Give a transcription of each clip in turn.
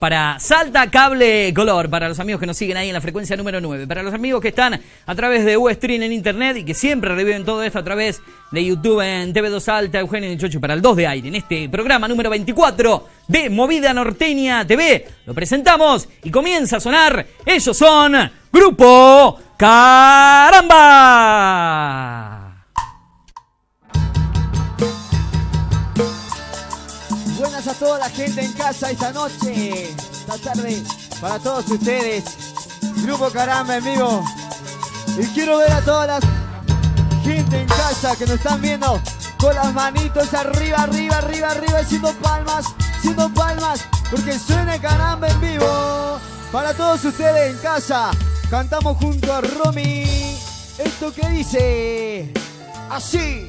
Para Salta Cable Color, para los amigos que nos siguen ahí en la frecuencia número 9, para los amigos que están a través de Ustream en internet y que siempre reviven todo esto a través de YouTube en TV2 Salta, Eugenio Nichocho, para el 2 de aire, en este programa número 24 de Movida Norteña TV. Lo presentamos y comienza a sonar. Ellos son Grupo Caramba. Buenas a toda la gente en casa esta noche, esta tarde, para todos ustedes. Grupo Caramba en vivo. Y quiero ver a toda la gente en casa que nos están viendo con las manitos arriba, arriba, arriba, arriba, haciendo palmas, porque suena Caramba en vivo. Para todos ustedes en casa, cantamos junto a Romy esto que dice así.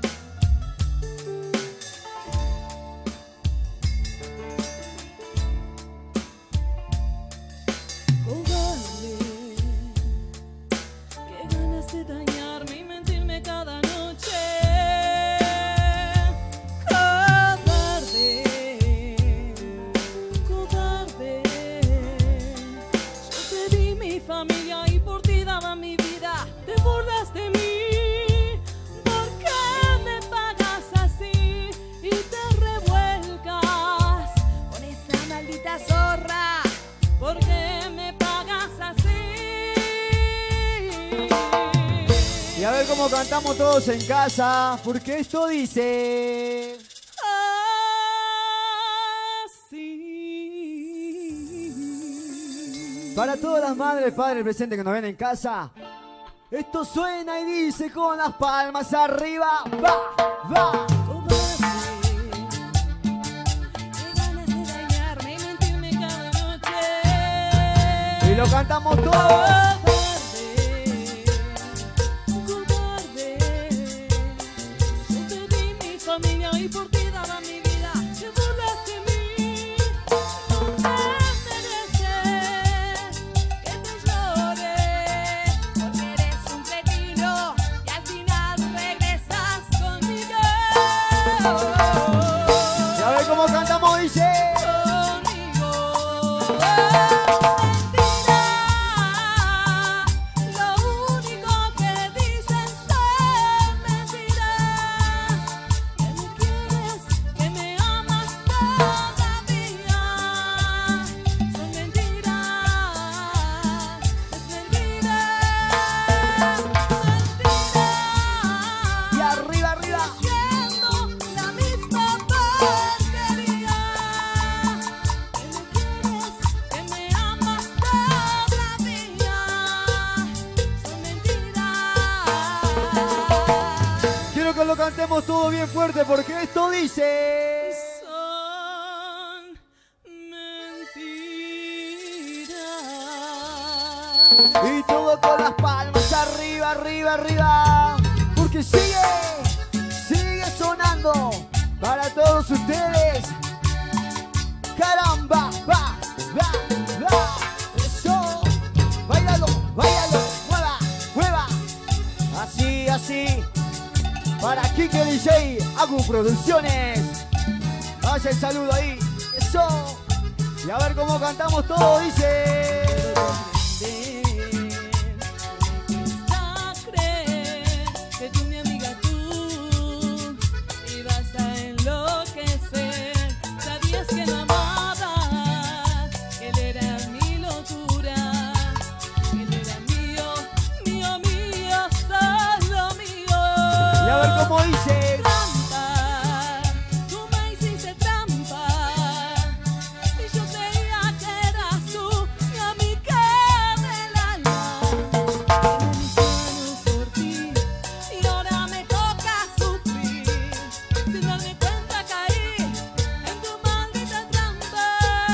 Como cantamos todos en casa, porque esto dice así. Para todas las madres, padres presentes que nos ven en casa, esto suena y dice con las palmas arriba, va, va. Y lo cantamos todos. Y por ti daba mi vida, te burlas de mí. No me mereces que te llore, porque eres un cretino y al final regresas conmigo. Y a ver cómo cantamos, dice. Conmigo. Lo cantemos todo bien fuerte porque esto dice son mentiras. Y todo con las palmas arriba, arriba, arriba, porque sigue sonando para todos ustedes. Caramba, va, va, va. Eso, báilalo, báilalo, mueva, mueva. Así, así. Para Kike DJ, Agu Producciones. Vaya el saludo ahí. Eso. Y a ver cómo cantamos todo, dice. Cuesta creer que tú, mi amiga, tú ibas a enloquecer. Sabías que no amabas, que él era mi locura, que él era mío, mío, mío, solo mío. Y a ver cómo dice. Trampa, tú me hiciste trampa. Y yo creía que eras tú, y a mí que me la Tengo mis manos por ti, y ahora me toca sufrir. Sin darme cuenta caí en tu maldita trampa.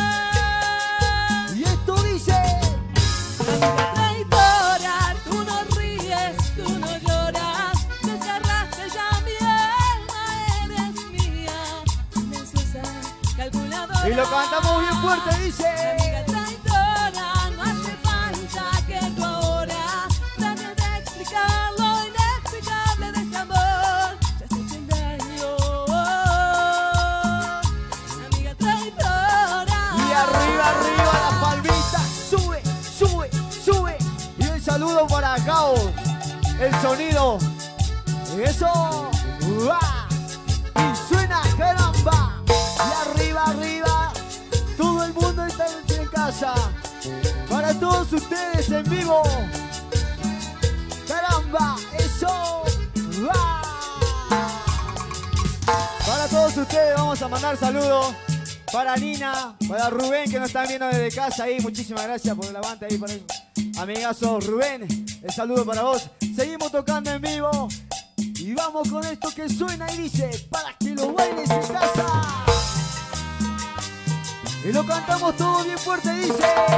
Y esto dice. Amiga traidora, tú no ríes, tú no lloras. Desgarraste ya mi alma, eres mía. Silenciosa, calculadora. Y lo cantamos bien fuerte, dice. Amiga traidora, no hace falta que tú ahora trates de explicar lo inexplicable de este amor. Ya sé que engaño. Amiga traidora. Y arriba, arriba las palmitas. Sube, sube, sube. Y un saludo para Gao. El sonido. Eso. ¡Uah! Y suena caramba. Y arriba, arriba. Todo el mundo está en casa. Para todos ustedes en vivo. Caramba. Eso. ¡Uah! Para todos ustedes vamos a mandar saludos. Para Nina, para Rubén que nos están viendo desde casa ahí. Muchísimas gracias por el aguante ahí para el amigazo Rubén. El saludo para vos. Seguimos tocando en vivo. Y vamos con esto que suena y dice: para que lo bailes en casa. Y lo cantamos todo bien fuerte, dice: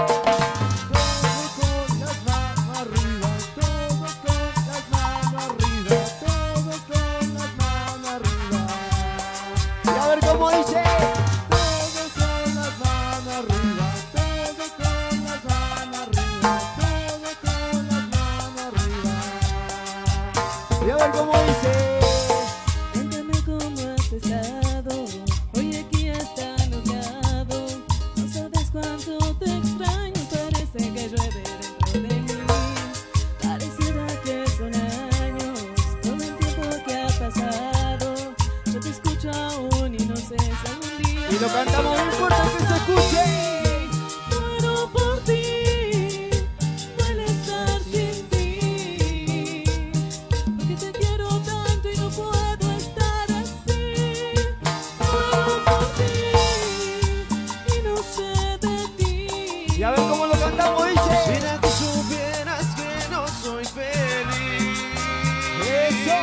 todo con las manos arriba, todo con las manos arriba, todo con las manos arriba. Y a ver cómo dice: todo con las manos arriba, todo con las manos arriba, todo con las manos arriba. Y a ver cómo dice: Cuéntame cómo has estado, hoy aquí está enojado. No sabes cuánto te extraño, parece que llueve dentro de mí. Pareciera que son años, todo el tiempo que ha pasado. Yo te escucho aún y no sé si algún día. y lo cantamos bien fuerte que se escuche. Muero por ti, duele estar sin ti, porque te quiero tanto y no puedo estar así. Muero por ti y no sé de ti. Y a ver cómo lo cantamos, dice: Mira que supieras que no soy feliz. eso.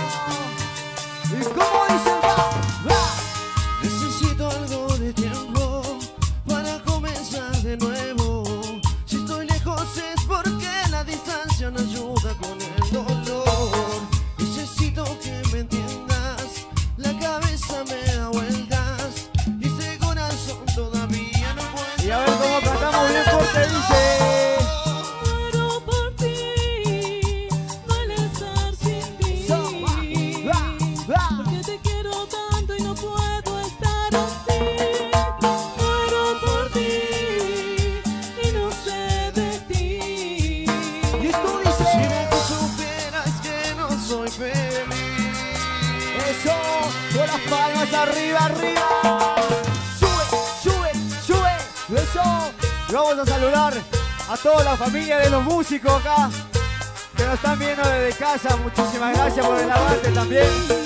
¿Y cómo dice? Va, va. Necesito algo de tiempo para comenzar de nuevo. Si estoy lejos es porque la distancia no ayuda con el dolor. Necesito que me entiendas, la cabeza me da vueltas y ese corazón todavía no puede. Y a ver cómo cantamos bien fuerte, dice: Muero por ti, duele estar sin ti, so, va, va. porque te quiero tanto y no puedo estar así. Muero por ti y no sé de ti. Y esto dice: Mira que supieras que no soy feliz. eso, con las palmas arriba, arriba. Sube, sube, sube. Eso. Y vamos a saludar a toda la familia de los músicos acá que nos están viendo desde casa. Muchísimas gracias por el aguante también.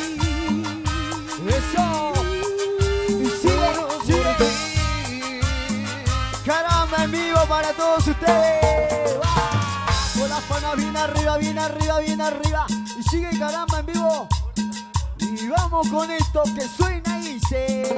Eso. Y sigue, sigue. Caramba, en vivo para todos ustedes. ¡Va! Con las palmas bien arriba, bien arriba, bien arriba. Y sigue caramba en vivo. Y vamos con esto que suena y dice: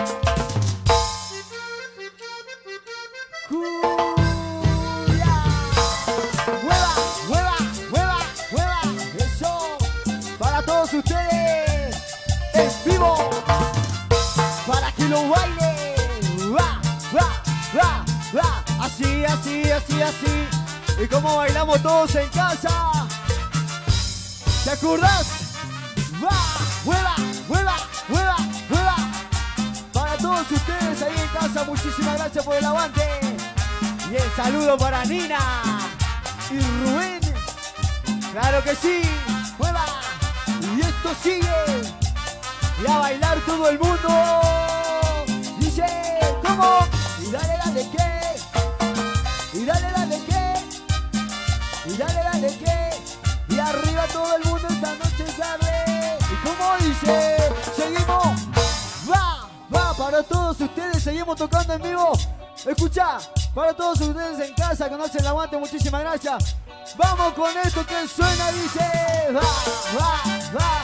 cumbia. Mueva, mueva, mueva, mueva. Eso. Para todos ustedes. En vivo. Para que lo bailen. Va, va, va, va. Así, así, así, así. Y como bailamos todos en casa. ¿Te acordás? Va, mueva, mueva, mueva, mueva. Para todos ustedes ahí en casa, muchísimas gracias por el aguante. Y el saludo para Nina y Rubén. Claro que sí, mueva. Y esto sigue. Y a bailar todo el mundo. Dice, ¿cómo? Y dale, dale, ¿qué? Y dale, dale, ¿qué? Y dale, dale, ¿qué? Y arriba todo el mundo esta noche tarde. Y como dice, seguimos. Va, va, para todos ustedes, seguimos tocando en vivo. Escucha, para todos ustedes en casa, conocen el aguante, muchísimas gracias. Vamos con esto que suena, dice. Va, va, va.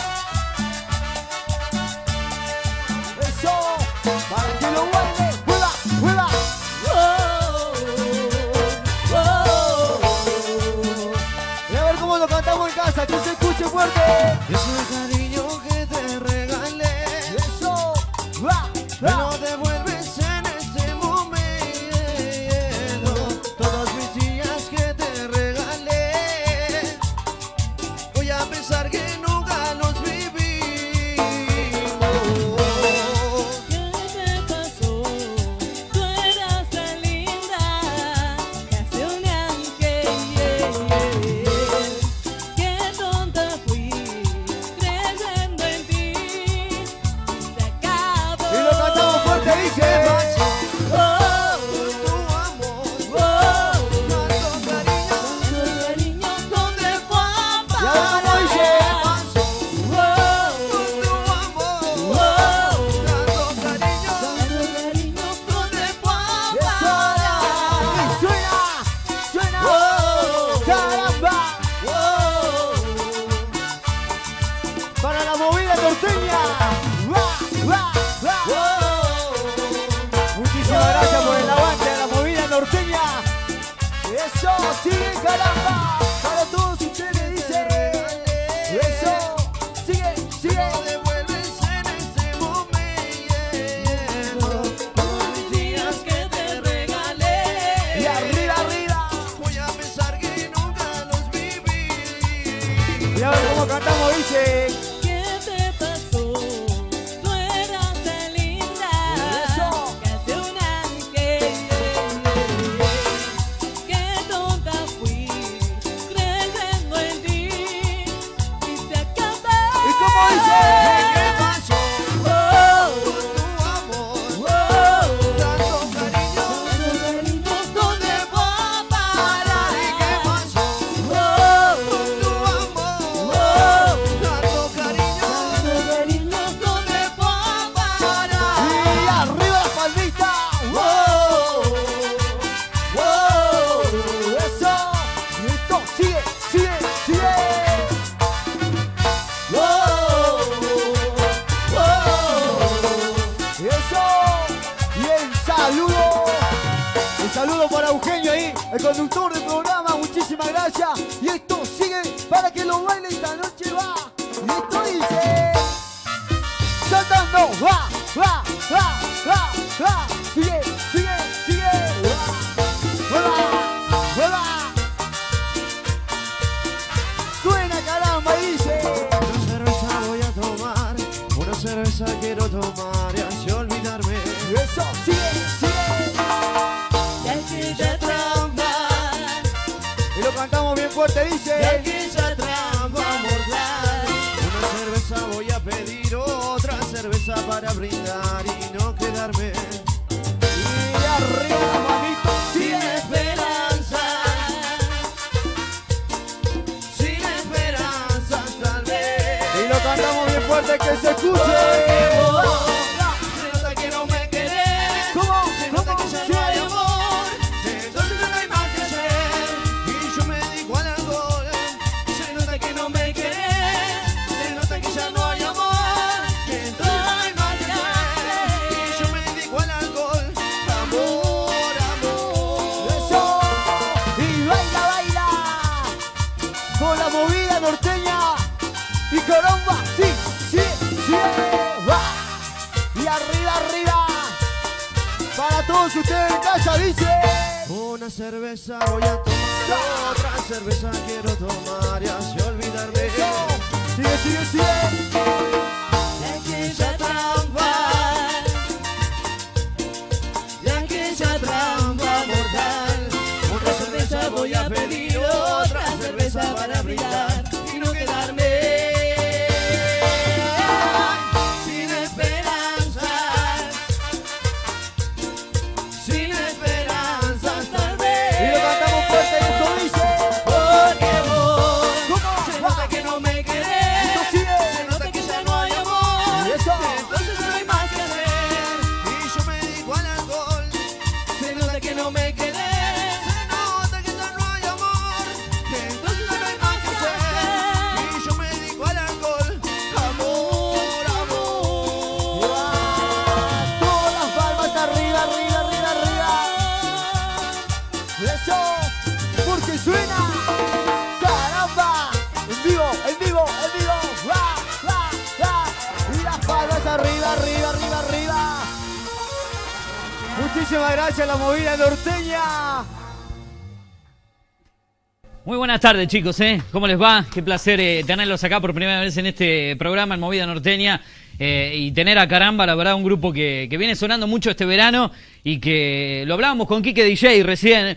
Eso, para que lo baile. Mueva, mueva. Y a ver cómo lo cantamos en casa, que se escuche fuerte. Ese cariño que te regalé, Eso, va, me lo va. devuelves en este momento. Todos mis días que te regalé, voy a pensar que nunca los vivimos. ¿Qué te pasó? Tú eras tan linda. saludo para Eugenio ahí, el conductor del programa, muchísimas gracias. Y esto sigue para que lo baile esta noche, va. Y esto dice... Saltando, va, va, va, va, va. Sigue, sigue, sigue. Mueva, mueva. Suena, caramba, y dice... Una cerveza voy a tomar, una cerveza quiero tomar y así olvidarme. Eso, sigue, sigue. De aquella trampa, Y lo cantamos bien fuerte, de dice... aquella trampa mortal. Una cerveza voy a pedir, otra cerveza para brindar y no quedarme Y arriba la manito, Sin sigue. esperanza, sin esperanzas tal vez. Y lo cantamos bien fuerte, que se escuche. se nota que no me querés. ¿Cómo? Se nota que ya no hay amor. Entonces ya no hay más que hacer y yo me dedico al alcohol. Se nota que no me querés. Se nota que ya no hay amor. Entonces ya no hay más que hacer y yo me dedico al alcohol. Amor, amor. Eso. Y baila, baila. Con la movida norteña. Y caramba, sí, sí, sí. Va. Y arriba, arriba. Para todos ustedes en casa, dice. Una cerveza voy a tomar, otra cerveza quiero tomar y así olvidarme. Eso. Sigue, sigue, sigue. De aquella trampa, de aquella trampa mortal. Una cerveza voy a pedir, otra cerveza para brindar y no quedarme Sin esperanza, sin esperanzas tal Y lo vez. cantamos fuerte y esto dice. porque vos ¿Cómo? se Va. nota que no me Esto querés. sigue. Se nota que ya no hay amor. Y eso. Entonces ya no hay más que hacer. Y yo me dedico al alcohol. Se nota que no me querés. Se nota que ya no hay amor, que entonces ya no hay más que hacer y yo me dedico al alcohol. Amor, amor. Todas las palmas arriba, arriba, arriba, arriba. Eso, porque suena. Caramba. En vivo, en vivo, en vivo. Va, va, va. Y las palmas arriba, arriba, arriba, arriba. Muchísimas gracias, la movida norteña. Muy buenas tardes, chicos, ¿eh? ¿Cómo les va? Qué placer tenerlos acá por primera vez en este programa en Movida Norteña y tener a Caramba, la verdad, un grupo que viene sonando mucho este verano y que lo hablábamos con Quique DJ recién,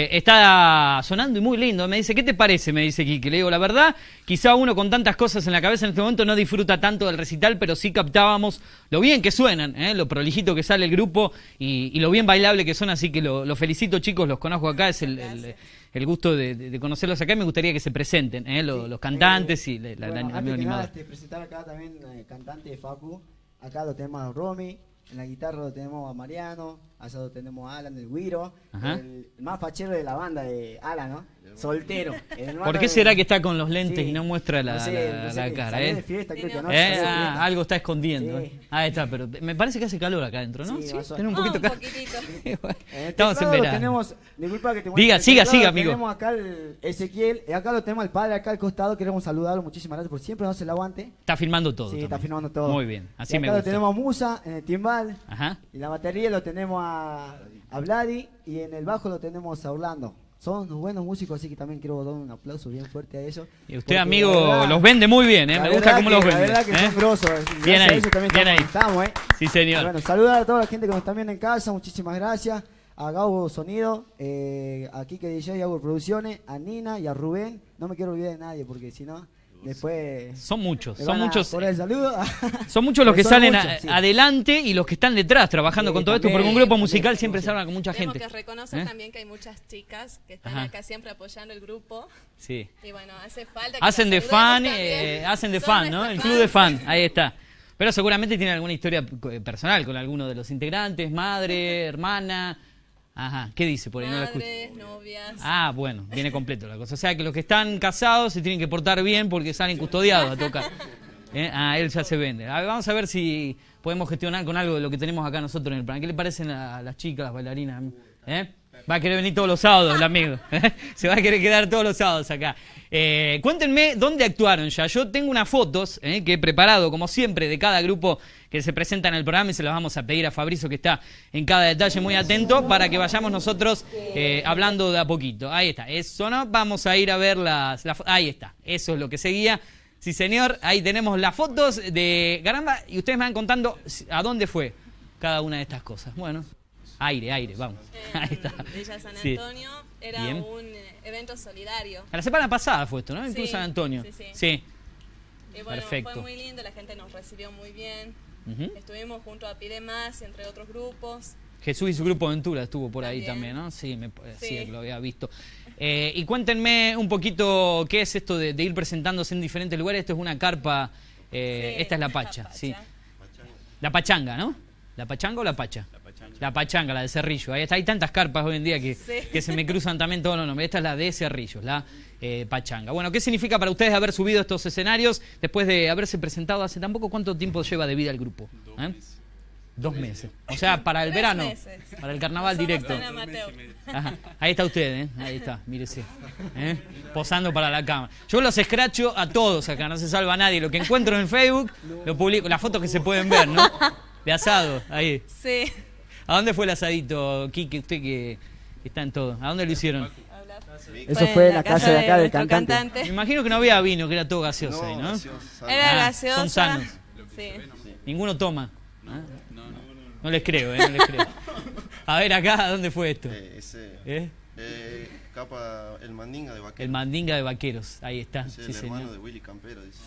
está sonando y muy lindo. Me dice, ¿qué te parece? Me dice Quique. Le digo, la verdad, quizá uno con tantas cosas en la cabeza en este momento no disfruta tanto del recital, pero sí captábamos lo bien que suenan, lo prolijito que sale el grupo y lo bien bailable que son, así que lo felicito, chicos, los conozco acá, es el gusto de conocerlos acá y me gustaría que se presenten, los cantantes y la Bueno, amigo antes que animador. nada, presentar acá también cantante de Facu. Acá lo tenemos a Romy, en la guitarra lo tenemos a Mariano, allá lo tenemos a Alan del Guiro, Ajá. el más fachero de la banda de Alan, ¿no? Soltero. el hermano ¿Por qué de- será que está con los lentes Sí. y no muestra la, No sé, la- no sé la qué, cara? salió de fiesta, creo que no, ¿Eh? salió de fiesta. Algo está escondiendo. Sí. Ahí está, pero me parece que hace calor acá adentro, ¿no? Sí, Sí, vas a- tiene un Ah, poquito un acá. poquitito. Bueno, En el estamos en teclado lo verano. tenemos, disculpa que te Diga, muestre el siga, teclado, siga, lo amigo. Tenemos acá el Ezequiel, y acá lo tenemos al padre, acá al costado, queremos saludarlo, muchísimas gracias por siempre nos hace el aguante. Está filmando todo. Sí, también. está filmando todo. Muy bien, así y me acá lo gusta. tenemos a Musa en el timbal, Ajá. y la batería lo tenemos a Vladi, y en el bajo lo tenemos a Orlando. Son unos buenos músicos, así que también quiero dar un aplauso bien fuerte a ellos. Y usted, porque amigo, la verdad- los vende muy bien, la Me gusta verdad cómo que- los La vende. verdad que son grosos. Gracias Bien a ahí, ellos también bien ahí. estamos, Sí, señor. Bueno, saludar a toda la gente que nos está viendo en casa, muchísimas gracias. A Gabo Sonido, a Kike DJ, a Gabo Producciones, a Nina y a Rubén. No me quiero olvidar de nadie porque si no, después... Son muchos, me son van a muchos. poner el saludo. Son muchos los que Son salen muchos, sí. adelante y los que están detrás trabajando Sí, con todo esto, también, porque un grupo también, musical sí, siempre sí. se habla con mucha Tenemos gente. que reconocer ¿Eh? también que hay muchas chicas que están Ajá. acá siempre apoyando el grupo. Sí. Y bueno, hace falta que Hacen de las saludemos fan, hacen de Son fan, ¿no? nuestras El club de fan, fans. ahí está. Pero seguramente tienen alguna historia personal con alguno de los integrantes, madre, hermana. Ajá, ¿qué dice por ahí? No la escucho. Madres, novias. Ah, bueno, viene completo la cosa. O sea que los que están casados se tienen que portar bien porque salen custodiados a tocar. Él ya se vende. A ver, vamos a ver si podemos gestionar con algo de lo que tenemos acá nosotros en el plan. ¿Qué le parecen a las chicas, las bailarinas? Va a querer venir todos los sábados, el amigo. Se va a querer quedar todos los sábados acá. Cuéntenme dónde actuaron ya. Yo tengo unas fotos que he preparado, como siempre, de cada grupo que se presenta en el programa y se las vamos a pedir a Fabrizio, que está en cada detalle muy atento, para que vayamos nosotros hablando de a poquito. Ahí está. Eso no. Vamos a ir a ver ahí está. Eso es lo que seguía. Sí, señor. Ahí tenemos las fotos de Caramba y ustedes me van contando a dónde fue cada una de estas cosas. Bueno. Aire, vamos. Ahí está. Villa San Sí. Antonio era Bien. un evento solidario. A la semana pasada fue esto, ¿no? Incluso Sí, San Antonio. sí. Y bueno, Perfecto. fue muy lindo, la gente nos recibió muy bien. Ujú. Estuvimos junto a Pide Más, entre otros grupos. Jesús y su grupo Aventura estuvo por ahí también, También. ¿no? Sí, sí, Sí. lo había visto. Y cuéntenme un poquito qué es esto de ir presentándose en diferentes lugares. Esto es una carpa, Sí, esta es la Pacha, Pacha. sí. La Pachanga, ¿no? ¿La Pachanga o la Pacha? La Pachanga, la de Cerrillo. Ahí está, hay tantas carpas hoy en día que se me cruzan también todos los nombres. Esta es la de Cerrillos, la Pachanga. Bueno, ¿qué significa para ustedes haber subido estos escenarios después de haberse presentado hace tan poco? ¿Cuánto tiempo lleva de vida el grupo? 2 meses. O sea, para el 3 verano, meses. para el carnaval Somos directo. tan amateur. Ajá. Ahí está usted, ahí está, mírese. Posando para la cámara. Yo los escracho a todos acá, no se salva a nadie. Lo que encuentro en Facebook, lo publico. Las fotos que se pueden ver, ¿no? De asado, ahí. Sí. ¿A dónde fue el asadito, Quique? Usted que está en todo. ¿A dónde lo hicieron? Eso fue en la casa de acá del nuestro cantante. Me imagino que no había vino, que era todo gaseoso ahí, ¿no? Era Ah, gaseosa. son sanos. Sí. Ninguno toma. No les creo, no les creo. A ver acá, ¿dónde fue esto? Capa el Mandinga de El Vaquero. Mandinga de Vaqueros, ahí está. Es Sí, el hermano señor. de Willy Campero, dice.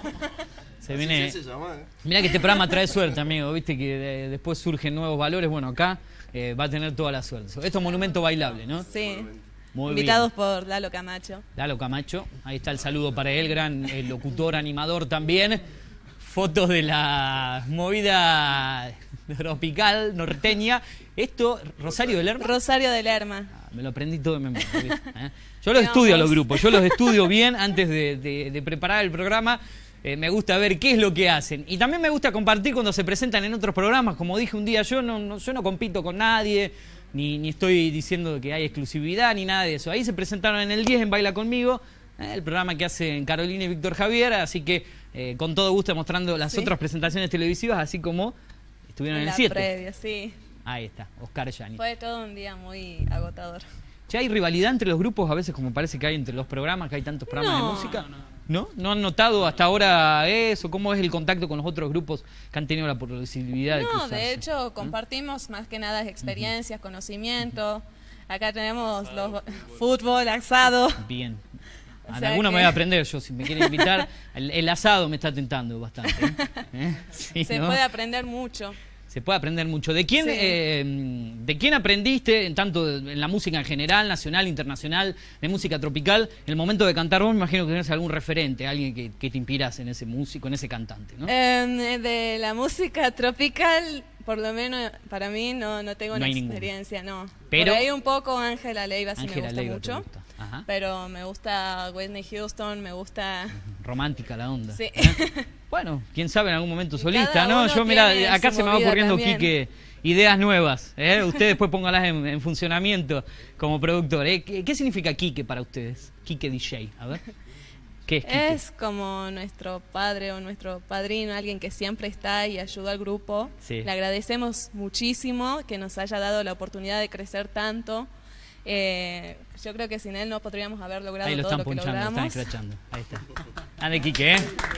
Se Así viene. se llama, ¿eh? Mirá que este programa trae suerte, amigo. Viste que después surgen nuevos valores. Bueno, acá va a tener toda la suerte. Esto es monumento bailable, ¿no? Sí. Muy Invitados bien. por Lalo Camacho. Lalo Camacho, ahí está el saludo para él, gran locutor, animador también. Fotos de la movida tropical norteña. Esto, Rosario del Lerma. Rosario de Lerma. Me lo aprendí todo de memoria. ¿viste? Yo los Vamos. estudio a los grupos, yo los estudio bien antes de preparar el programa. Me gusta ver qué es lo que hacen. Y también me gusta compartir cuando se presentan en otros programas. Como dije un día, yo no compito con nadie, ni estoy diciendo que hay exclusividad, ni nada de eso. Ahí se presentaron en el 10 en Baila Conmigo, el programa que hacen Carolina y Víctor Javier. Así que con todo gusto mostrando las otras presentaciones televisivas, así como estuvieron en En el la 7. previa, sí. Ahí está, Oscar Yani. Fue todo un día muy agotador. ¿Ya hay rivalidad entre los grupos? A veces como parece que hay entre los programas, que hay tantos programas No. de música. ¿No? ¿No han notado hasta ahora eso? ¿Cómo es el contacto con los otros grupos que han tenido la posibilidad de No, cruzarse? de hecho, compartimos más que nada experiencias, conocimiento. Acá tenemos los fútbol, asado. Bien. O En sea alguno me que- voy a aprender yo, si me quieren invitar. El asado me está tentando bastante. Sí, Se ¿no? puede aprender mucho. Se puede aprender mucho. ¿De quién, Sí. ¿De quién aprendiste, tanto en la música en general, nacional, internacional, de música tropical? En el momento de cantar vos me imagino que tenés algún referente, alguien que te inspiras en ese músico, en ese cantante, ¿no? De la música tropical, por lo menos para mí no tengo No una hay ninguna. experiencia, no. Pero- Por ahí un poco Ángela Leiva sí Ángela me gusta Leiva te mucho. gusta. Ajá. Pero me gusta Whitney Houston, me gusta... Romántica la onda. Sí. Bueno, quién sabe en algún momento Y solista, cada ¿no? uno Yo, mira, tiene acá su se me va movida ocurriendo, también. Quique, ideas nuevas. Usted después póngalas en funcionamiento como productor. ¿Qué significa Quique para ustedes? Quique DJ, a ver. ¿Qué es Quique? Es como nuestro padre o nuestro padrino, alguien que siempre está y ayuda al grupo. Sí. Le agradecemos muchísimo que nos haya dado la oportunidad de crecer tanto. Yo creo que sin él no podríamos haber logrado Ahí lo todo están lo que ponchando, lo están logramos. escrachando. Ahí está. Ande, Quique,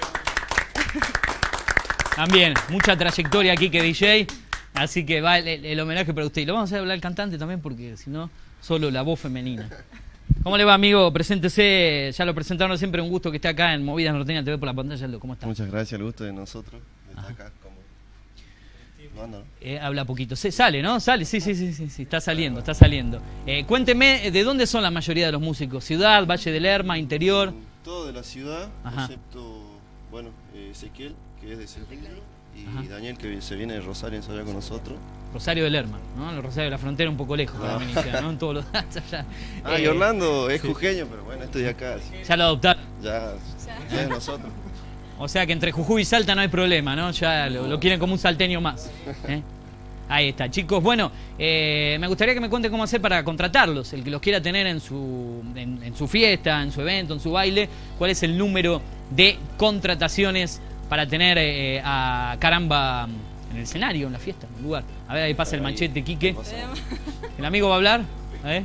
También, mucha trayectoria Quique DJ. Así que va el homenaje para usted. Y lo vamos a hacer hablar al cantante también, porque si no, solo la voz femenina. ¿Cómo le va, amigo? Preséntese. Ya lo presentaron siempre. Un gusto que esté acá en Movidas Norteñas TV por la pantalla. ¿Cómo está? Muchas gracias, el gusto de nosotros. De estar acá como... Manda, ¿no? Habla poquito. Sale, ¿no? Sale, sí. Está saliendo, está saliendo. Cuénteme, ¿de dónde son la mayoría de los músicos? ¿Ciudad, Valle del Lerma, interior? Todo de la ciudad, Ajá. excepto, bueno, Ezequiel, que es de Cerrillo, y Ajá. Daniel, que se viene de Rosario a ensayar con nosotros. Rosario del Lerma, ¿no? Los Rosario de la Frontera un poco lejos, para iniciar, ¿no? En todos los datos ya. Y Orlando es jujeño, pero bueno, estoy acá, Ya lo adoptaron. ya es de nosotros. O sea que entre Jujuy y Salta no hay problema, ¿no? Ya lo quieren como un salteño más. Ahí está, chicos. Bueno, me gustaría que me cuenten cómo hacer para contratarlos. El que los quiera tener en su fiesta, en su evento, en su baile. ¿Cuál es el número de contrataciones para tener a Caramba en el escenario, en la fiesta, en el lugar? A ver, ahí pasa el machete, Quique. ¿El amigo va a hablar? A ver.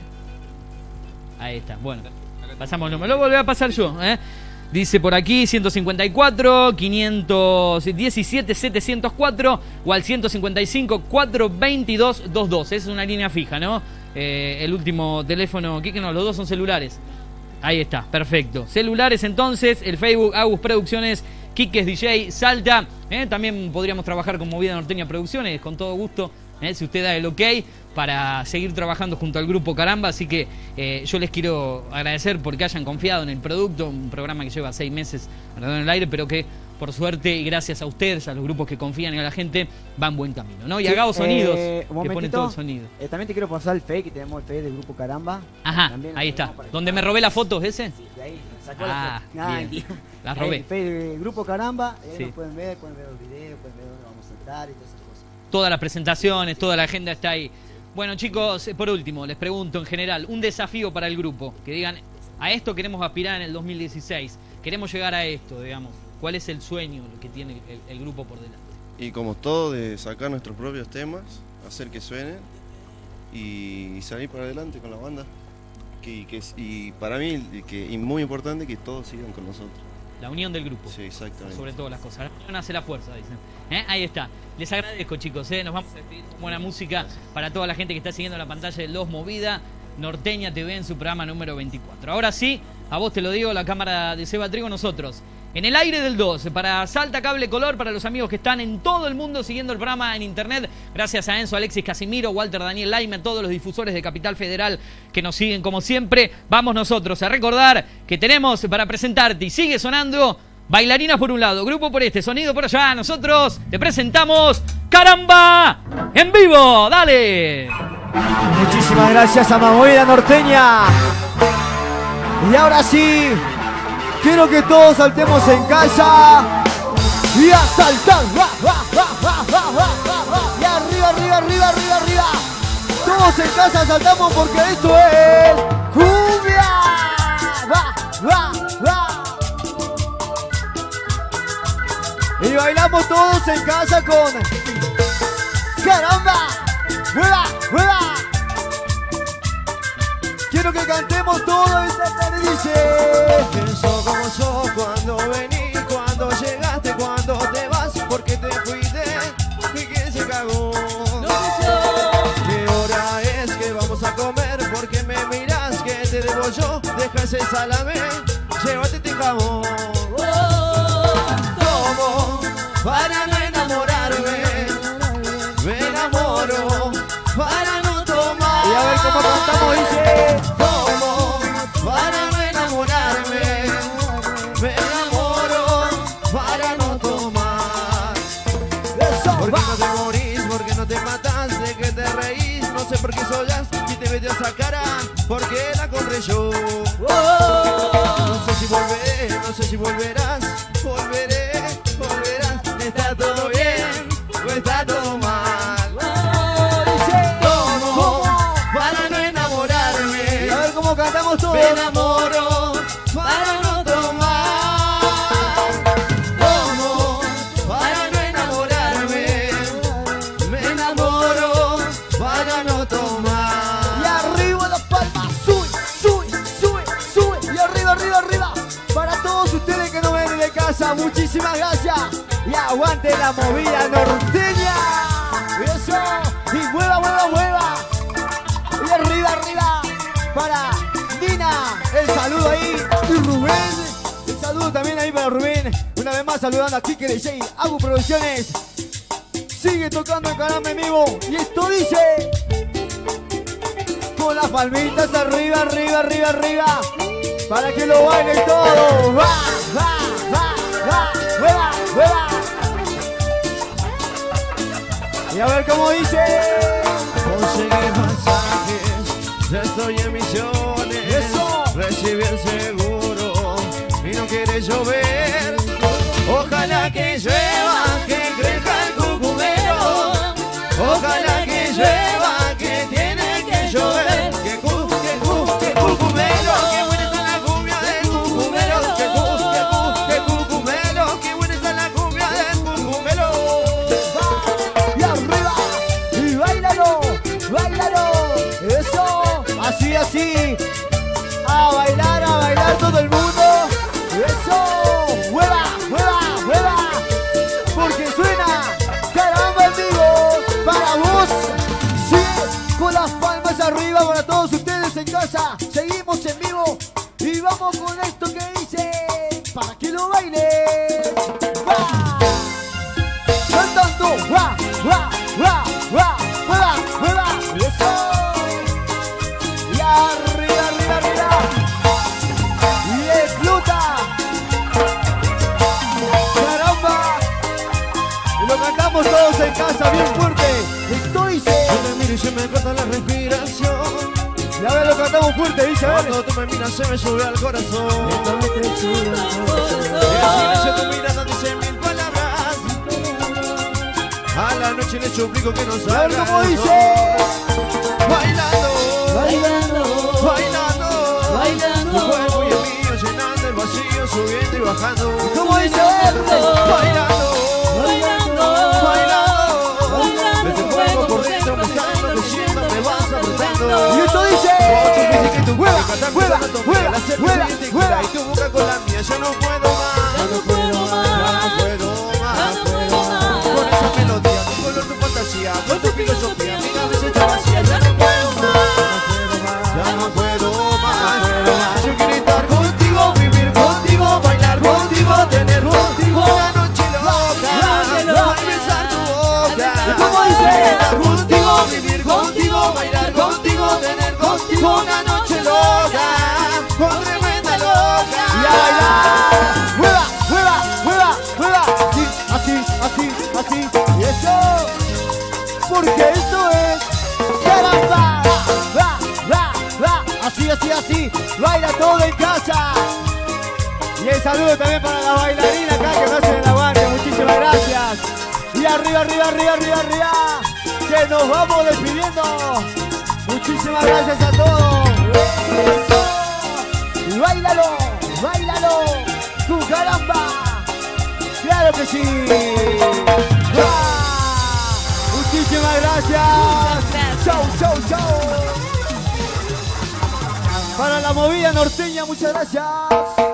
Ahí está, bueno. Pasamos el número. Lo volví a pasar yo, Dice por aquí 154 517 704 o al 155 422 22. Esa es una línea fija, ¿no? El último teléfono, Quique, no, los dos son celulares. Ahí está, perfecto. Celulares entonces, el Facebook Agus Producciones, Quiques DJ Salta. También podríamos trabajar con Movida Norteña Producciones, con todo gusto, si usted da el ok, para seguir trabajando junto al grupo Caramba. Así que yo les quiero agradecer porque hayan confiado en el producto, un programa que lleva 6 meses en el aire, pero que por suerte y gracias a ustedes, a los grupos que confían en la gente, va en buen camino, ¿no? Y a Gao Sonidos, que pone todo el sonido. También te quiero pasar el fake, tenemos el fake del grupo Caramba. Ajá, también ahí está. ¿Donde me robé las fotos ese? Sí, de ahí sacó la foto. Bien. Las robé. El fake del grupo Caramba, ahí Sí. nos pueden ver los videos, pueden ver dónde vamos a sentar y todas esas cosas. Todas las presentaciones, toda la agenda está ahí. Bueno, chicos, por último, les pregunto en general, un desafío para el grupo. Que digan, a esto queremos aspirar en el 2016. Queremos llegar a esto, digamos. ¿Cuál es el sueño que tiene el grupo por delante? Y como todo, de sacar nuestros propios temas, hacer que suenen y salir para adelante con la banda. Y para mí, y muy importante, que todos sigan con nosotros. La unión del grupo. Sí, exactamente. Sobre todo las cosas. La unión hace la fuerza, dicen. Ahí está. Les agradezco, chicos. Nos vamos a despedir con buena música para toda la gente que está siguiendo la pantalla de Los Movida Norteña TV en su programa número 24. Ahora sí, a vos te lo digo, la cámara de Seba Trigo, nosotros. En el aire del 2, para Salta Cable Color, para los amigos que están en todo el mundo siguiendo el programa en internet, gracias a Enzo, Alexis Casimiro, Walter Daniel Laime, a todos los difusores de Capital Federal que nos siguen como siempre. Vamos nosotros a recordar que tenemos para presentarte y sigue sonando bailarinas por un lado, grupo por este, sonido por allá. Nosotros te presentamos Caramba en vivo. ¡Dale! Muchísimas gracias a Movida Norteña. Y ahora sí, quiero que todos saltemos en casa y a saltar. Y arriba, arriba, arriba, arriba, arriba. Todos en casa saltamos porque esto es cumbia. Y bailamos todos en casa con Caramba. ¡Mueva, mueva! Quiero que cantemos todo esta tarde, dice. Pienso como sos cuando venís, cuando llegaste, cuando te vas, porque te fuiste y que se cagó. ¿Qué hora es que vamos a comer? Porque me mirás que te debo yo. Deja ese salame, llévate este jamón. ¿Cómo? Para no enamorarme, me enamoro para no tomar. Y a ver cómo cantamos, dice. ¿Cómo? Para no enamorarme, me enamoro para no tomar. Eso, ¿Por qué va. no te morís? ¿Por qué no te matás? ¿De qué te reís? No sé por qué solas y te metes esa cara, porque la compré yo. No sé si volveré, no sé si volverás. Volveré, volverás. ¿Está todo bien o está todo mal? ¿Cómo? Para no enamorarme, Y a ver cómo cantamos todos. me enamoro para no tomar. ¿Cómo? Para no enamorarme, me enamoro para no Y tomar. arriba las palmas, sube, sube, sube, sube. Y arriba, arriba, arriba. Para todos ustedes que no ven de casa, muchísimas gracias. Y aguante la movida norteña. Eso. Y mueva, mueva, mueva. Y arriba, arriba. Para Dina. El saludo ahí. Y Rubén. El saludo también ahí para Rubén. Una vez más saludando a Kike DJ, Agus Producciones. Sigue tocando el Caramba en vivo. Y esto dice. Con las palmitas arriba, arriba, arriba, arriba. Para que lo bailen todos. Va, va, va, va. Mueva, mueva. Y a ver cómo dice. Conseguí pasajes, ya estoy en misiones. Eso. Recibí el seguro y no quiere llover. Ojalá que llueva, que crezca el cucumero. Ojalá todos ustedes en casa, seguimos en vivo y vamos con esto que dice, para que lo bailen. ¡Va! Cantando, ¡va! ¡Va! ¡Va! ¡Va! ¡Va! ¡Va! ¡Eso! Y arriba, arriba, arriba. Y explota. ¡Caramba! Y lo cantamos todos en casa bien fuerte. Esto dice. Yo te miro y se me corta la respiración. Ya ves, lo cantamos fuerte, dice, ¿vale? Cuando tú me miras se me sube al corazón. Esta vez te sube al corazón. El silencio de tu mirada dice mil palabras. A la noche le suplico que nos A ver haga cómo el dice. sol. Bailando, Bailando, bailando, bailando. tu cuerpo y el mío llenando el vacío, subiendo y bajando. ¿Cómo dice? Bailando, Bailando, bailando, bailando, desde el fuego por dentro me está enloqueciendo, me vas apretando. Y esto dice. Juega, juega, juega, juega, juega. Y tu boca con la mía, yo no puedo más. ya no puedo Ya más, no puedo ya más. no puedo más. Con esa melodía, tu color, tu fantasía, con tu filosofía, mi cabeza está vacía. Ya no puedo más, Ya no puedo más. Yo quiero estar contigo, vivir contigo, bailar contigo, tener contigo una noche loca. Besar tu boca. ¿Cómo dice? Estar contigo, vivir contigo, bailar contigo, tener contigo una noche loca. Con tremenda loca. Y a bailar. Mueva, mueva, mueva, mueva. Así, así, así, así. Y eso. Porque esto es. ¡Caramba! Va, va, va. Así, así, así. Baila todo en casa. Y el saludo también para la bailarina acá que me hacen el aguante. Muchísimas gracias. Y arriba, arriba, arriba, arriba, arriba. Que nos vamos despidiendo. Muchísimas gracias a todos. Eso. Y báilalo, báilalo. Tu caramba. Claro que sí. ¡Ah! Muchísimas gracias. Muchas gracias. Chau, chau, chau. Para la movida norteña, muchas gracias.